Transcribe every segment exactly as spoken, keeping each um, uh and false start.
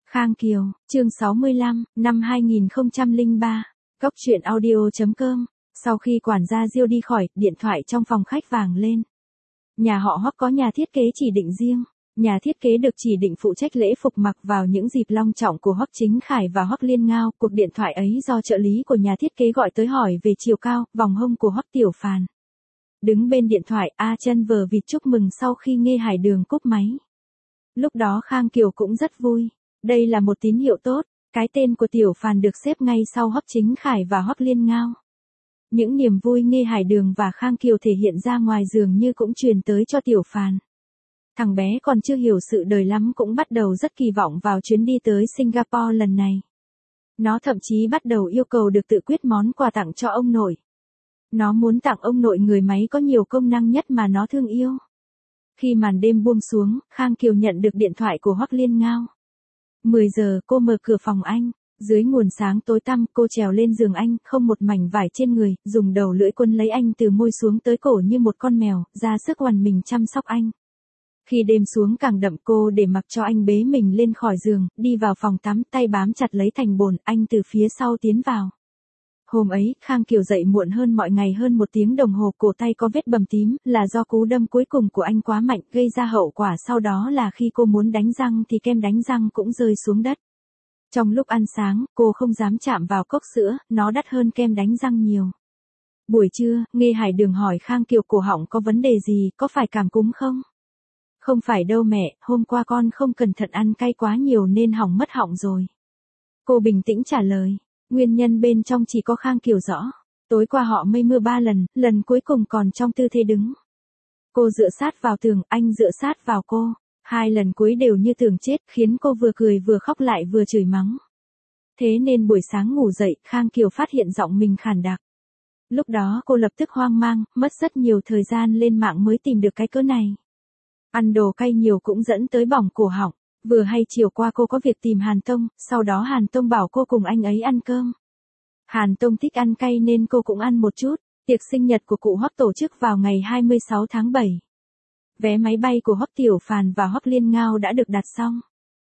Khang Kiều, chương sáu mươi lăm, năm hai nghìn không trăm lẻ ba. Cốc truyện audio chấm com. Sau khi quản gia Diêu đi khỏi, điện thoại trong phòng khách vang lên. Nhà họ Hoắc có nhà thiết kế chỉ định riêng. Nhà thiết kế được chỉ định phụ trách lễ phục mặc vào những dịp long trọng của Hoắc Chính Khải và Hoắc Liên Ngao. Cuộc điện thoại ấy do trợ lý của nhà thiết kế gọi tới hỏi về chiều cao, vòng hông của Hoắc Tiểu Phàn. Đứng bên điện thoại, A Chân vờ vịt chúc mừng sau khi Nghê Hải Đường cúp máy. Lúc đó Khang Kiều cũng rất vui. Đây là một tín hiệu tốt, cái tên của Tiểu Phàn được xếp ngay sau Hoắc Chính Khải và Hoắc Liên Ngao. Những niềm vui Nghê Hải Đường và Khang Kiều thể hiện ra ngoài dường như cũng truyền tới cho Tiểu Phàn. Thằng bé còn chưa hiểu sự đời lắm cũng bắt đầu rất kỳ vọng vào chuyến đi tới Singapore lần này. Nó thậm chí bắt đầu yêu cầu được tự quyết món quà tặng cho ông nội. Nó muốn tặng ông nội người máy có nhiều công năng nhất mà nó thương yêu. Khi màn đêm buông xuống, Khang Kiều nhận được điện thoại của Hoắc Liên Ngao. mười giờ cô mở cửa phòng anh, dưới nguồn sáng tối tăm cô trèo lên giường anh, không một mảnh vải trên người, dùng đầu lưỡi quấn lấy anh từ môi xuống tới cổ như một con mèo, ra sức oằn mình chăm sóc anh. Khi đêm xuống càng đậm cô để mặc cho anh bế mình lên khỏi giường, đi vào phòng tắm, tay bám chặt lấy thành bồn, anh từ phía sau tiến vào. Hôm ấy, Khang Kiều dậy muộn hơn mọi ngày hơn một tiếng đồng hồ, cổ tay có vết bầm tím, là do cú đâm cuối cùng của anh quá mạnh, gây ra hậu quả sau đó là khi cô muốn đánh răng thì kem đánh răng cũng rơi xuống đất. Trong lúc ăn sáng, cô không dám chạm vào cốc sữa, nó đắt hơn kem đánh răng nhiều. Buổi trưa, Nghê Hải Đường hỏi Khang Kiều cổ họng có vấn đề gì, có phải cảm cúm không? Không phải đâu mẹ, hôm qua con không cẩn thận ăn cay quá nhiều nên hỏng mất họng rồi. Cô bình tĩnh trả lời. Nguyên nhân bên trong chỉ có Khang Kiều rõ. Tối qua họ mây mưa ba lần, lần cuối cùng còn trong tư thế đứng. Cô dựa sát vào tường, anh dựa sát vào cô. Hai lần cuối đều như tưởng chết, khiến cô vừa cười vừa khóc lại vừa chửi mắng. Thế nên buổi sáng ngủ dậy, Khang Kiều phát hiện giọng mình khàn đặc. Lúc đó cô lập tức hoang mang, mất rất nhiều thời gian lên mạng mới tìm được cái cớ này. Ăn đồ cay nhiều cũng dẫn tới bỏng cổ họng. Vừa hay chiều qua cô có việc tìm Hàn Tông, sau đó Hàn Tông bảo cô cùng anh ấy ăn cơm. Hàn Tông thích ăn cay nên cô cũng ăn một chút. Tiệc sinh nhật của cụ Hoắc tổ chức vào ngày hai mươi sáu tháng bảy. Vé máy bay của Hoắc Tiểu Phàn và Hoắc Liên Ngao đã được đặt xong.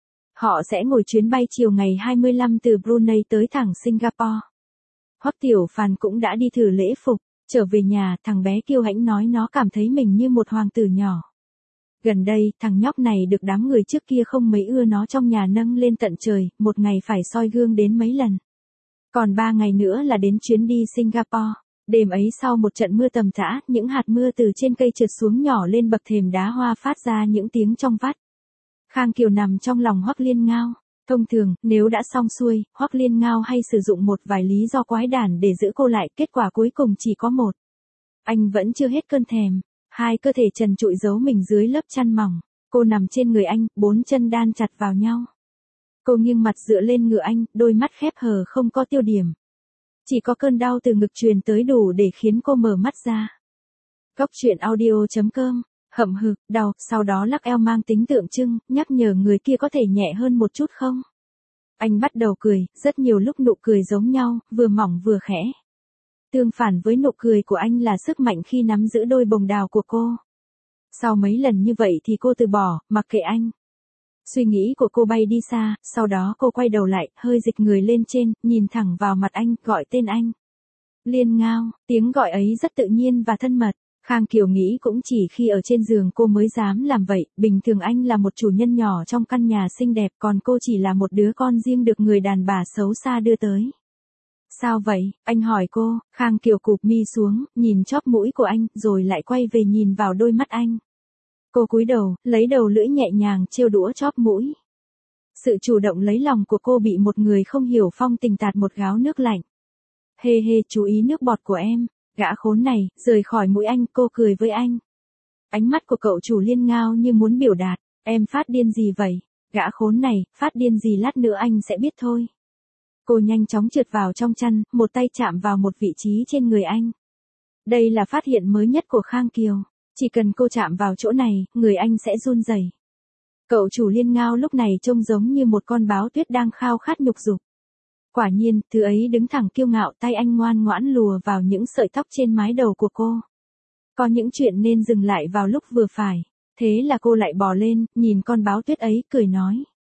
Họ sẽ ngồi chuyến bay chiều ngày hai mươi lăm từ Brunei tới thẳng Singapore. Hoắc Tiểu Phàn cũng đã đi thử lễ phục, trở về nhà, thằng bé kiêu hãnh nói nó cảm thấy mình như một hoàng tử nhỏ. Gần đây, thằng nhóc này được đám người trước kia không mấy ưa nó trong nhà nâng lên tận trời, một ngày phải soi gương đến mấy lần. Còn ba ngày nữa là đến chuyến đi Singapore. Đêm ấy sau một trận mưa tầm tã, những hạt mưa từ trên cây trượt xuống nhỏ lên bậc thềm đá hoa phát ra những tiếng trong vắt. Khang Kiều nằm trong lòng Hoắc Liên Ngao. Thông thường, nếu đã xong xuôi, Hoắc Liên Ngao hay sử dụng một vài lý do quái đản để giữ cô lại, kết quả cuối cùng chỉ có một. Anh vẫn chưa hết cơn thèm. Hai cơ thể trần trụi giấu mình dưới lớp chăn mỏng. Cô nằm trên người anh, bốn chân đan chặt vào nhau. Cô nghiêng mặt dựa lên ngựa anh, đôi mắt khép hờ không có tiêu điểm. Chỉ có cơn đau từ ngực truyền tới đủ để khiến cô mở mắt ra. Cốc truyện audio chấm com. Hậm hực, đau, sau đó lắc eo mang tính tượng trưng, nhắc nhở người kia có thể nhẹ hơn một chút không? Anh bắt đầu cười, rất nhiều lúc nụ cười giống nhau, vừa mỏng vừa khẽ. Tương phản với nụ cười của anh là sức mạnh khi nắm giữ đôi bồng đào của cô. Sau mấy lần như vậy thì cô từ bỏ, mặc kệ anh. Suy nghĩ của cô bay đi xa, sau đó cô quay đầu lại, hơi dịch người lên trên, nhìn thẳng vào mặt anh, gọi tên anh. Liên Ngao, tiếng gọi ấy rất tự nhiên và thân mật. Khang Kiều nghĩ cũng chỉ khi ở trên giường cô mới dám làm vậy, bình thường anh là một chủ nhân nhỏ trong căn nhà xinh đẹp, còn cô chỉ là một đứa con riêng được người đàn bà xấu xa đưa tới. Sao vậy? Anh hỏi cô. Khang Kiều cụp mi xuống, nhìn chóp mũi của anh, rồi lại quay về nhìn vào đôi mắt anh. Cô cúi đầu, lấy đầu lưỡi nhẹ nhàng trêu đũa chóp mũi. Sự chủ động lấy lòng của cô bị một người không hiểu phong tình tạt một gáo nước lạnh. Hê hê, chú ý nước bọt của em. Gã khốn này, rời khỏi mũi anh, cô cười với anh. Ánh mắt của cậu chủ Liên Ngao như muốn biểu đạt. Em phát điên gì vậy? Gã khốn này, phát điên gì lát nữa anh sẽ biết thôi. Cô nhanh chóng trượt vào trong chăn, một tay chạm vào một vị trí trên người anh. Đây là phát hiện mới nhất của Khang Kiều. Chỉ cần cô chạm vào chỗ này, người anh sẽ run rẩy. Cậu chủ Liên Ngao lúc này trông giống như một con báo tuyết đang khao khát nhục dục. Quả nhiên, thứ ấy đứng thẳng kiêu ngạo, tay anh ngoan ngoãn lùa vào những sợi tóc trên mái đầu của cô. Có những chuyện nên dừng lại vào lúc vừa phải. Thế là cô lại bò lên, nhìn con báo tuyết ấy, cười nói.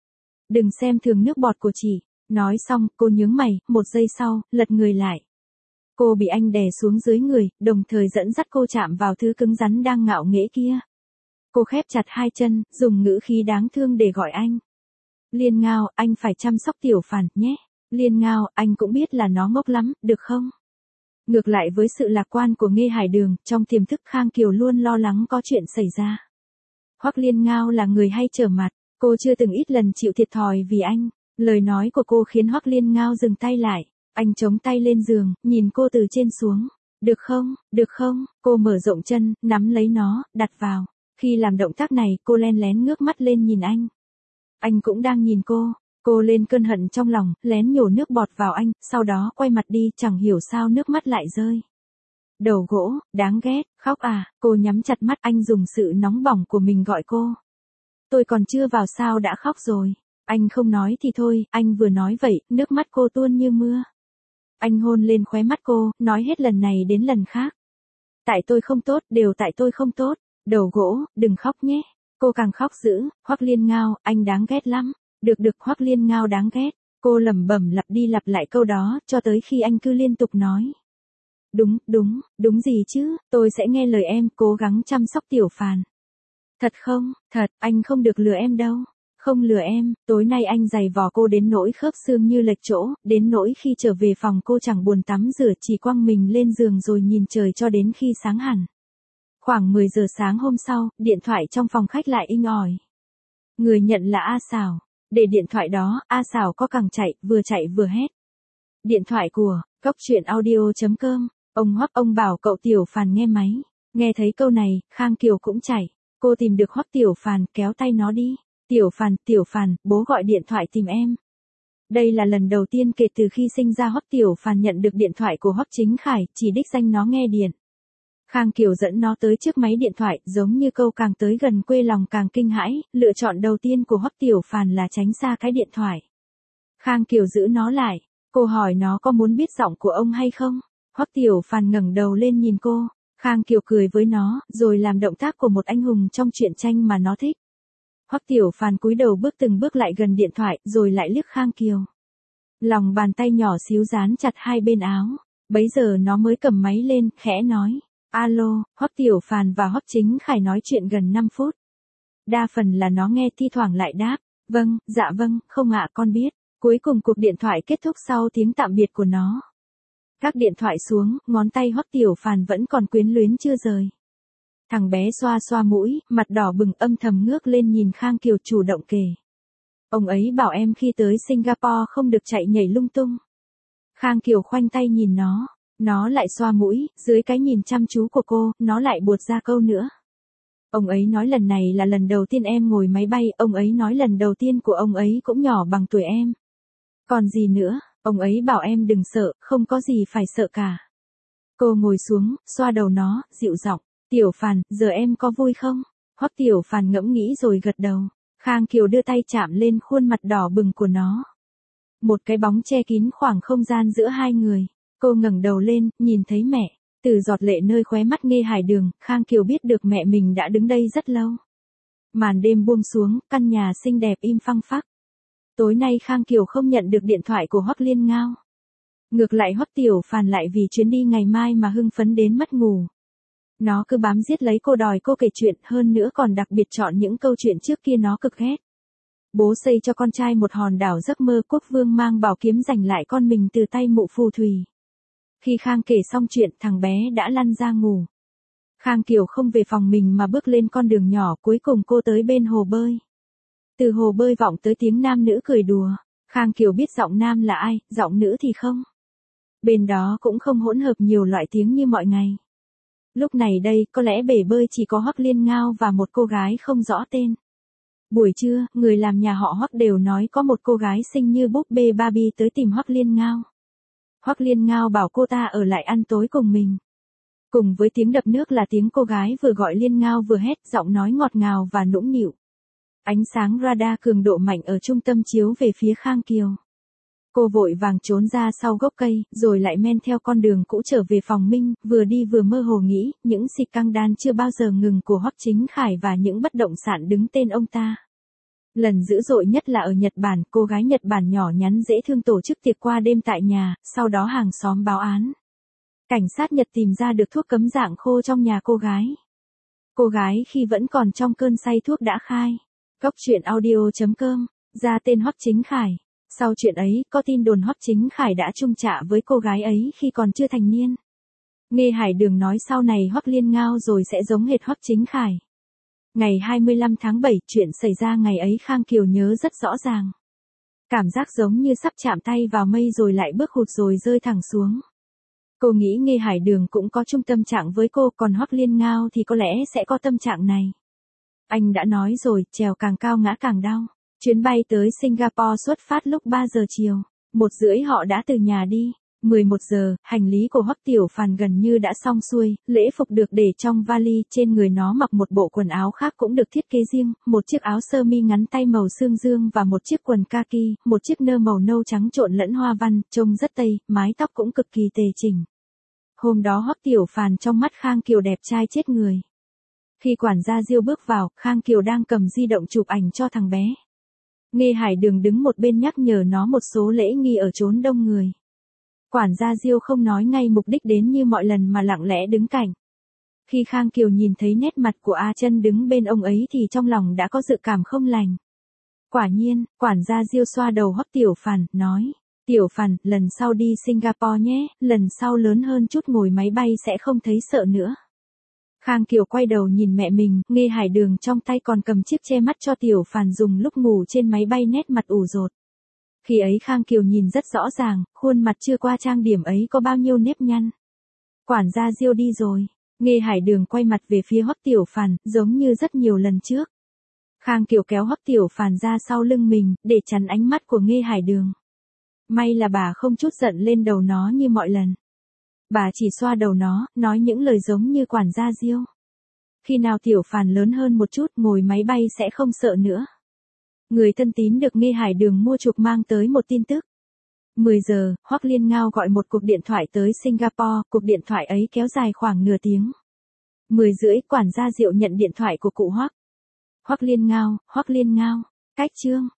Đừng xem thường nước bọt của chị. Nói xong, cô nhướng mày, một giây sau, lật người lại. Cô bị anh đè xuống dưới người, đồng thời dẫn dắt cô chạm vào thứ cứng rắn đang ngạo nghễ kia. Cô khép chặt hai chân, dùng ngữ khí đáng thương để gọi anh. Liên Ngao, anh phải chăm sóc Tiểu Phàn, nhé. Liên Ngao, anh cũng biết là nó ngốc lắm, được không? Ngược lại với sự lạc quan của Nghê Hải Đường, trong tiềm thức Khang Kiều luôn lo lắng có chuyện xảy ra. Hoắc Liên Ngao là người hay trở mặt, cô chưa từng ít lần chịu thiệt thòi vì anh. Lời nói của cô khiến Hoắc Liên Ngao dừng tay lại. Anh chống tay lên giường, nhìn cô từ trên xuống. Được không, được không, cô mở rộng chân, nắm lấy nó, đặt vào. Khi làm động tác này, cô len lén ngước mắt lên nhìn anh. Anh cũng đang nhìn cô. Cô lên cơn hận trong lòng, lén nhổ nước bọt vào anh, sau đó quay mặt đi, chẳng hiểu sao nước mắt lại rơi. Đầu gỗ, đáng ghét, khóc à, cô nhắm chặt mắt, anh dùng sự nóng bỏng của mình gọi cô. Tôi còn chưa vào sao đã khóc rồi. Anh không nói thì thôi, anh vừa nói vậy, nước mắt cô tuôn như mưa. Anh hôn lên khóe mắt cô, nói hết lần này đến lần khác. Tại tôi không tốt, đều tại tôi không tốt. Đầu gỗ, đừng khóc nhé. Cô càng khóc dữ, Hoắc Liên Ngao, anh đáng ghét lắm. Được được, Hoắc Liên Ngao đáng ghét. Cô lẩm bẩm lặp đi lặp lại câu đó, cho tới khi anh cứ liên tục nói. Đúng, đúng, đúng gì chứ, tôi sẽ nghe lời em, cố gắng chăm sóc Tiểu Phàn. Thật không, thật, anh không được lừa em đâu. Không lừa em, tối nay anh giày vò cô đến nỗi khớp xương như lệch chỗ, đến nỗi khi trở về phòng cô chẳng buồn tắm rửa, chỉ quăng mình lên giường rồi nhìn trời cho đến khi sáng hẳn. Khoảng mười giờ sáng hôm sau, điện thoại trong phòng khách lại inh ỏi. Người nhận là A Xảo. Để điện thoại đó, A Xảo có càng chạy, vừa chạy vừa hét. Điện thoại của, cốc truyện audio chấm com, ông Hoắc, ông bảo cậu Tiểu Phàn nghe máy. Nghe thấy câu này, Khang Kiều cũng chạy. Cô tìm được Hoắc Tiểu Phàn, kéo tay nó đi. Tiểu Phàn, Tiểu Phàn, bố gọi điện thoại tìm em. Đây là lần đầu tiên kể từ khi sinh ra Hoắc Tiểu Phàn nhận được điện thoại của Hoắc Chính Khải, chỉ đích danh nó nghe điện. Khang Kiều dẫn nó tới trước máy điện thoại, giống như câu càng tới gần quê lòng càng kinh hãi, lựa chọn đầu tiên của Hoắc Tiểu Phàn là tránh xa cái điện thoại. Khang Kiều giữ nó lại, cô hỏi nó có muốn biết giọng của ông hay không? Hoắc Tiểu Phàn ngẩng đầu lên nhìn cô, Khang Kiều cười với nó, rồi làm động tác của một anh hùng trong truyện tranh mà nó thích. Hoắc Tiểu Phàn cúi đầu bước từng bước lại gần điện thoại, rồi lại liếc Khang Kiều. Lòng bàn tay nhỏ xíu dán chặt hai bên áo, bấy giờ nó mới cầm máy lên, khẽ nói. Alo, Hoắc Tiểu Phàn và Hoắc Chính Khải nói chuyện gần năm phút. Đa phần là nó nghe, thi thoảng lại đáp. Vâng, dạ vâng, không ạ, con biết. Cuối cùng cuộc điện thoại kết thúc sau tiếng tạm biệt của nó. Gác điện thoại xuống, ngón tay Hoắc Tiểu Phàn vẫn còn quyến luyến chưa rời. Thằng bé xoa xoa mũi, mặt đỏ bừng, âm thầm ngước lên nhìn Khang Kiều, chủ động kể. Ông ấy bảo em khi tới Singapore không được chạy nhảy lung tung. Khang Kiều khoanh tay nhìn nó. Nó lại xoa mũi, dưới cái nhìn chăm chú của cô, nó lại buột ra câu nữa. Ông ấy nói lần này là lần đầu tiên em ngồi máy bay, ông ấy nói lần đầu tiên của ông ấy cũng nhỏ bằng tuổi em. Còn gì nữa, ông ấy bảo em đừng sợ, không có gì phải sợ cả. Cô ngồi xuống, xoa đầu nó, dịu giọng. Tiểu Phàn, giờ em có vui không? Hoắc Tiểu Phàn ngẫm nghĩ rồi gật đầu. Khang Kiều đưa tay chạm lên khuôn mặt đỏ bừng của nó. Một cái bóng che kín khoảng không gian giữa hai người. Cô ngẩng đầu lên, nhìn thấy mẹ. Từ giọt lệ nơi khóe mắt Nghê Hải Đường, Khang Kiều biết được mẹ mình đã đứng đây rất lâu. Màn đêm buông xuống, căn nhà xinh đẹp im phăng phắc. Tối nay Khang Kiều không nhận được điện thoại của Hoắc Liên Ngao. Ngược lại Hoắc Tiểu Phàn lại vì chuyến đi ngày mai mà hưng phấn đến mất ngủ. Nó cứ bám giết lấy cô, đòi cô kể chuyện, hơn nữa còn đặc biệt chọn những câu chuyện trước kia nó cực ghét. Bố xây cho con trai một hòn đảo giấc mơ, quốc vương mang bảo kiếm giành lại con mình từ tay mụ phù thủy. Khi Khang kể xong chuyện, thằng bé đã lăn ra ngủ. Khang Kiều không về phòng mình mà bước lên con đường nhỏ, cuối cùng cô tới bên hồ bơi. Từ hồ bơi vọng tới tiếng nam nữ cười đùa. Khang Kiều biết giọng nam là ai, giọng nữ thì không. Bên đó cũng không hỗn hợp nhiều loại tiếng như mọi ngày. Lúc này đây, có lẽ bể bơi chỉ có Hoắc Liên Ngao và một cô gái không rõ tên. Buổi trưa, người làm nhà họ Hoắc đều nói có một cô gái xinh như búp bê Barbie tới tìm Hoắc Liên Ngao. Hoắc Liên Ngao bảo cô ta ở lại ăn tối cùng mình. Cùng với tiếng đập nước là tiếng cô gái vừa gọi Liên Ngao vừa hét, giọng nói ngọt ngào và nũng nịu. Ánh sáng radar cường độ mạnh ở trung tâm chiếu về phía Khang Kiều. Cô vội vàng trốn ra sau gốc cây, rồi lại men theo con đường cũ trở về phòng Minh, vừa đi vừa mơ hồ nghĩ, những xịt căng đan chưa bao giờ ngừng của Hoắc Chính Khải và những bất động sản đứng tên ông ta. Lần dữ dội nhất là ở Nhật Bản, cô gái Nhật Bản nhỏ nhắn dễ thương tổ chức tiệc qua đêm tại nhà, sau đó hàng xóm báo án. Cảnh sát Nhật tìm ra được thuốc cấm dạng khô trong nhà cô gái. Cô gái khi vẫn còn trong cơn say thuốc đã khai. Cốc truyện audio chấm com, ra tên Hoắc Chính Khải. Sau chuyện ấy, có tin đồn Hoắc Chính Khải đã chung chạ với cô gái ấy khi còn chưa thành niên. Nghe Hải Đường nói sau này Hoắc Liên Ngao rồi sẽ giống hệt Hoắc Chính Khải. Ngày hai mươi lăm tháng bảy, chuyện xảy ra ngày ấy Khang Kiều nhớ rất rõ ràng. Cảm giác giống như sắp chạm tay vào mây rồi lại bước hụt rồi rơi thẳng xuống. Cô nghĩ Nghe Hải Đường cũng có chung tâm trạng với cô, còn Hoắc Liên Ngao thì có lẽ sẽ có tâm trạng này. Anh đã nói rồi, trèo càng cao ngã càng đau. Chuyến bay tới Singapore xuất phát lúc ba giờ chiều. Một rưỡi họ đã từ nhà đi. mười một giờ, hành lý của Hoắc Tiểu Phàn gần như đã xong xuôi, lễ phục được để trong vali, trên người nó mặc một bộ quần áo khác cũng được thiết kế riêng, một chiếc áo sơ mi ngắn tay màu xương dương và một chiếc quần kaki, một chiếc nơ màu nâu trắng trộn lẫn hoa văn, trông rất tây, mái tóc cũng cực kỳ tề chỉnh. Hôm đó Hoắc Tiểu Phàn trong mắt Khang Kiều đẹp trai chết người. Khi quản gia Diêu bước vào, Khang Kiều đang cầm di động chụp ảnh cho thằng bé. Nghe Hải Đường đứng một bên nhắc nhở nó một số lễ nghi ở chốn đông người. Quản gia Diêu không nói ngay mục đích đến như mọi lần mà lặng lẽ đứng cạnh. Khi Khang Kiều nhìn thấy nét mặt của A Chân đứng bên ông ấy thì trong lòng đã có dự cảm không lành. Quả nhiên, quản gia Diêu xoa đầu Hoắc Tiểu Phàn, nói, Tiểu Phàn, lần sau đi Singapore nhé, lần sau lớn hơn chút ngồi máy bay sẽ không thấy sợ nữa. Khang Kiều quay đầu nhìn mẹ mình, Nghe Hải Đường trong tay còn cầm chiếc che mắt cho Tiểu Phàn dùng lúc ngủ trên máy bay, nét mặt ủ rột. Khi ấy Khang Kiều nhìn rất rõ ràng, khuôn mặt chưa qua trang điểm ấy có bao nhiêu nếp nhăn. Quản gia Diêu đi rồi, Nghe Hải Đường quay mặt về phía Hoắc Tiểu Phàn, giống như rất nhiều lần trước. Khang Kiều kéo Hoắc Tiểu Phàn ra sau lưng mình, để chắn ánh mắt của Nghe Hải Đường. May là bà không trút giận lên đầu nó như mọi lần. Bà chỉ xoa đầu nó, nói những lời giống như quản gia Diêu. Khi nào Tiểu Phàn lớn hơn một chút, ngồi máy bay sẽ không sợ nữa. Người thân tín được Nghe Hải Đường mua chuộc mang tới một tin tức. mười giờ, Hoắc Liên Ngao gọi một cuộc điện thoại tới Singapore, cuộc điện thoại ấy kéo dài khoảng nửa tiếng. mười rưỡi, quản gia Diệu nhận điện thoại của cụ Hoắc. Hoắc Liên Ngao, Hoắc Liên Ngao, cách chương.